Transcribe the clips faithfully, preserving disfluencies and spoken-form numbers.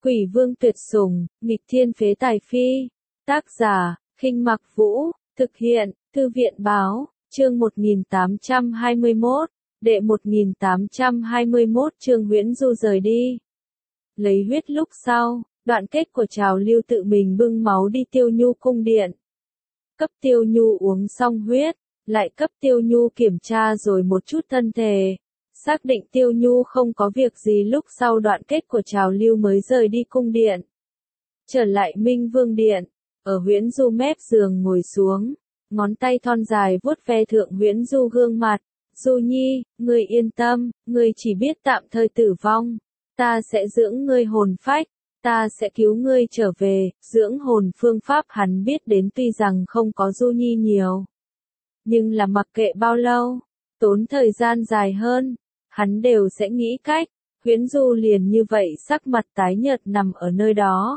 Quỷ vương tuyệt sủng, nghịch thiên phế tài phi. Tác giả, Khinh Mặc Vũ, thực hiện, Thư viện báo, chương một nghìn tám trăm hai mươi mốt, đệ một nghìn tám trăm hai mươi mốt chương Huyễn Du rời đi. Lấy huyết lúc sau, đoạn kết của Trào Lưu tự mình bưng máu đi Tiêu Nhu cung điện. Cấp Tiêu Nhu uống xong huyết, lại cấp Tiêu Nhu kiểm tra rồi một chút thân thể. Xác định Tiêu Nhu không có việc gì lúc sau đoạn kết của Trào Lưu mới rời đi cung điện. Trở lại Minh Vương Điện, ở Huyễn Du mép giường ngồi xuống, ngón tay thon dài vuốt ve thượng Huyễn Du gương mặt. Du Nhi, ngươi yên tâm, ngươi chỉ biết tạm thời tử vong. Ta sẽ dưỡng ngươi hồn phách, ta sẽ cứu ngươi trở về. Dưỡng hồn phương pháp hắn biết đến tuy rằng không có Du Nhi nhiều. Nhưng là mặc kệ bao lâu, tốn thời gian dài hơn, hắn đều sẽ nghĩ cách. Huyễn Du liền như vậy sắc mặt tái nhợt nằm ở nơi đó.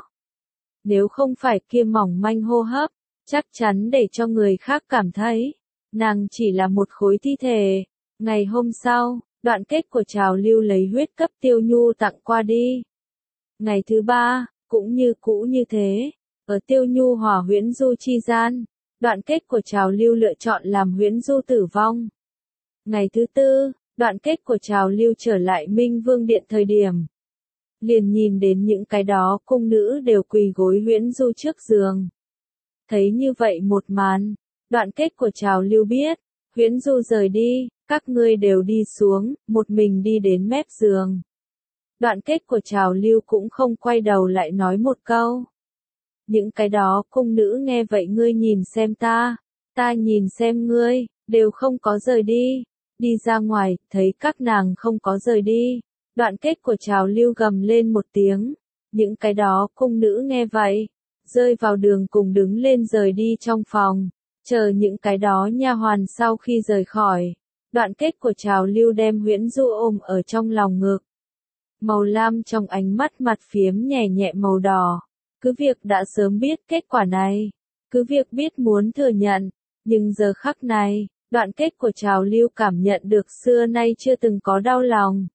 Nếu không phải kia mỏng manh hô hấp, chắc chắn để cho người khác cảm thấy, nàng chỉ là một khối thi thể. Ngày hôm sau, đoạn kết của Trào Lưu lấy huyết cấp Tiêu Nhu tặng qua đi. Ngày thứ ba, cũng như cũ như thế, ở Tiêu Nhu hòa Huyễn Du chi gian, đoạn kết của Trào Lưu lựa chọn làm Huyễn Du tử vong. Ngày thứ tư, đoạn kết của Trào Lưu trở lại Minh Vương Điện thời điểm. Liền nhìn đến những cái đó cung nữ đều quỳ gối Huyễn Du trước giường. Thấy như vậy một màn, đoạn kết của Trào Lưu biết, Huyễn Du rời đi, các ngươi đều đi xuống, một mình đi đến mép giường. Đoạn kết của Trào Lưu cũng không quay đầu lại nói một câu. Những cái đó cung nữ nghe vậy ngươi nhìn xem ta, ta nhìn xem ngươi, đều không có rời đi. Đi ra ngoài, thấy các nàng không có rời đi. Đoạn kết của Trào Lưu gầm lên một tiếng. Những cái đó cung nữ nghe vậy, rơi vào đường cùng đứng lên rời đi trong phòng. Chờ những cái đó nha hoàn sau khi rời khỏi. Đoạn kết của Trào Lưu đem Huyễn Du ôm ở trong lòng ngực. Màu lam trong ánh mắt mặt phiếm nhẹ nhẹ màu đỏ. Cứ việc đã sớm biết kết quả này. Cứ việc biết muốn thừa nhận. Nhưng giờ khắc này, đoạn kết của Trào Lưu cảm nhận được xưa nay chưa từng có đau lòng.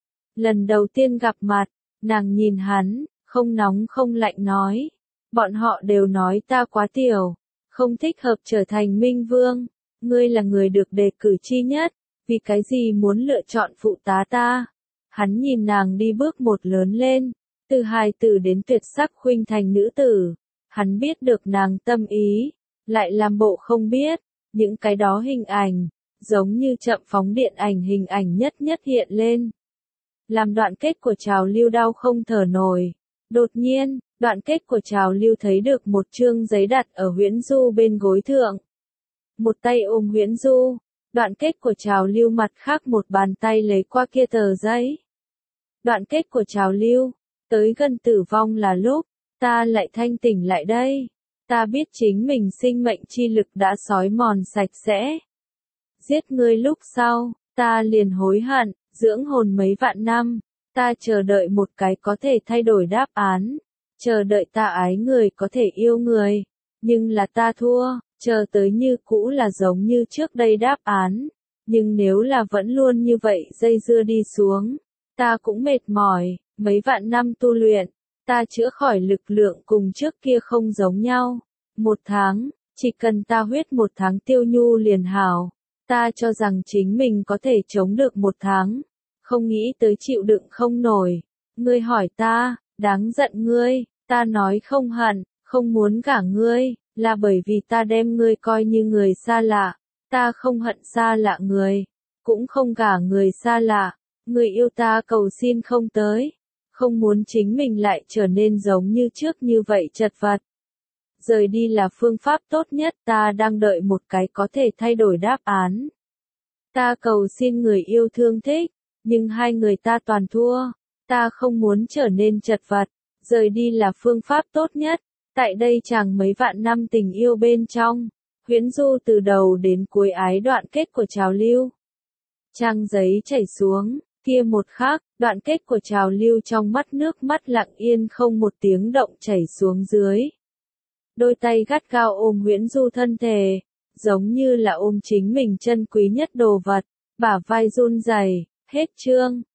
Lần đầu tiên gặp mặt, nàng nhìn hắn, không nóng không lạnh nói. Bọn họ đều nói ta quá tiểu, không thích hợp trở thành Minh Vương. Ngươi là người được đề cử chi nhất, vì cái gì muốn lựa chọn phụ tá ta? Hắn nhìn nàng đi bước một lớn lên, từ hài tử đến tuyệt sắc khuynh thành nữ tử. Hắn biết được nàng tâm ý, lại làm bộ không biết. Những cái đó hình ảnh, giống như chậm phóng điện ảnh hình ảnh nhất nhất hiện lên. Làm đoạn kết của Trào Lưu đau không thở nổi. Đột nhiên, đoạn kết của Trào Lưu thấy được một chương giấy đặt ở Huyễn Du bên gối thượng. Một tay ôm Huyễn Du, đoạn kết của Trào Lưu mặt khác một bàn tay lấy qua kia tờ giấy. Đoạn kết của Trào Lưu, tới gần tử vong là lúc, ta lại thanh tỉnh lại đây. Ta biết chính mình sinh mệnh chi lực đã xói mòn sạch sẽ. Giết ngươi lúc sau, ta liền hối hận, dưỡng hồn mấy vạn năm, ta chờ đợi một cái có thể thay đổi đáp án, chờ đợi ta ái người có thể yêu người, nhưng là ta thua, chờ tới như cũ là giống như trước đây đáp án, nhưng nếu là vẫn luôn như vậy dây dưa đi xuống, ta cũng mệt mỏi, mấy vạn năm tu luyện. Ta chữa khỏi lực lượng cùng trước kia không giống nhau. Một tháng, chỉ cần ta huyết một tháng Tiêu Nhu liền hảo. Ta cho rằng chính mình có thể chống được một tháng. Không nghĩ tới chịu đựng không nổi. Ngươi hỏi ta, đáng giận ngươi. Ta nói không hận, không muốn gả ngươi, là bởi vì ta đem ngươi coi như người xa lạ. Ta không hận xa lạ người, cũng không gả người xa lạ. Ngươi yêu ta cầu xin không tới. Không muốn chính mình lại trở nên giống như trước như vậy chật vật. Rời đi là phương pháp tốt nhất, ta đang đợi một cái có thể thay đổi đáp án. Ta cầu xin người yêu thương thích, nhưng hai người ta toàn thua. Ta không muốn trở nên chật vật, rời đi là phương pháp tốt nhất. Tại đây chẳng mấy vạn năm tình yêu bên trong, Huyễn Du từ đầu đến cuối ái đoạn kết của Trào Lưu. Trang giấy chảy xuống. Kia một khắc, đoạn kết của Trào Lưu trong mắt nước mắt lặng yên không một tiếng động chảy xuống dưới. Đôi tay gắt gao ôm Huyễn Du thân thể, giống như là ôm chính mình chân quý nhất đồ vật, bả vai run rẩy. Hết chương.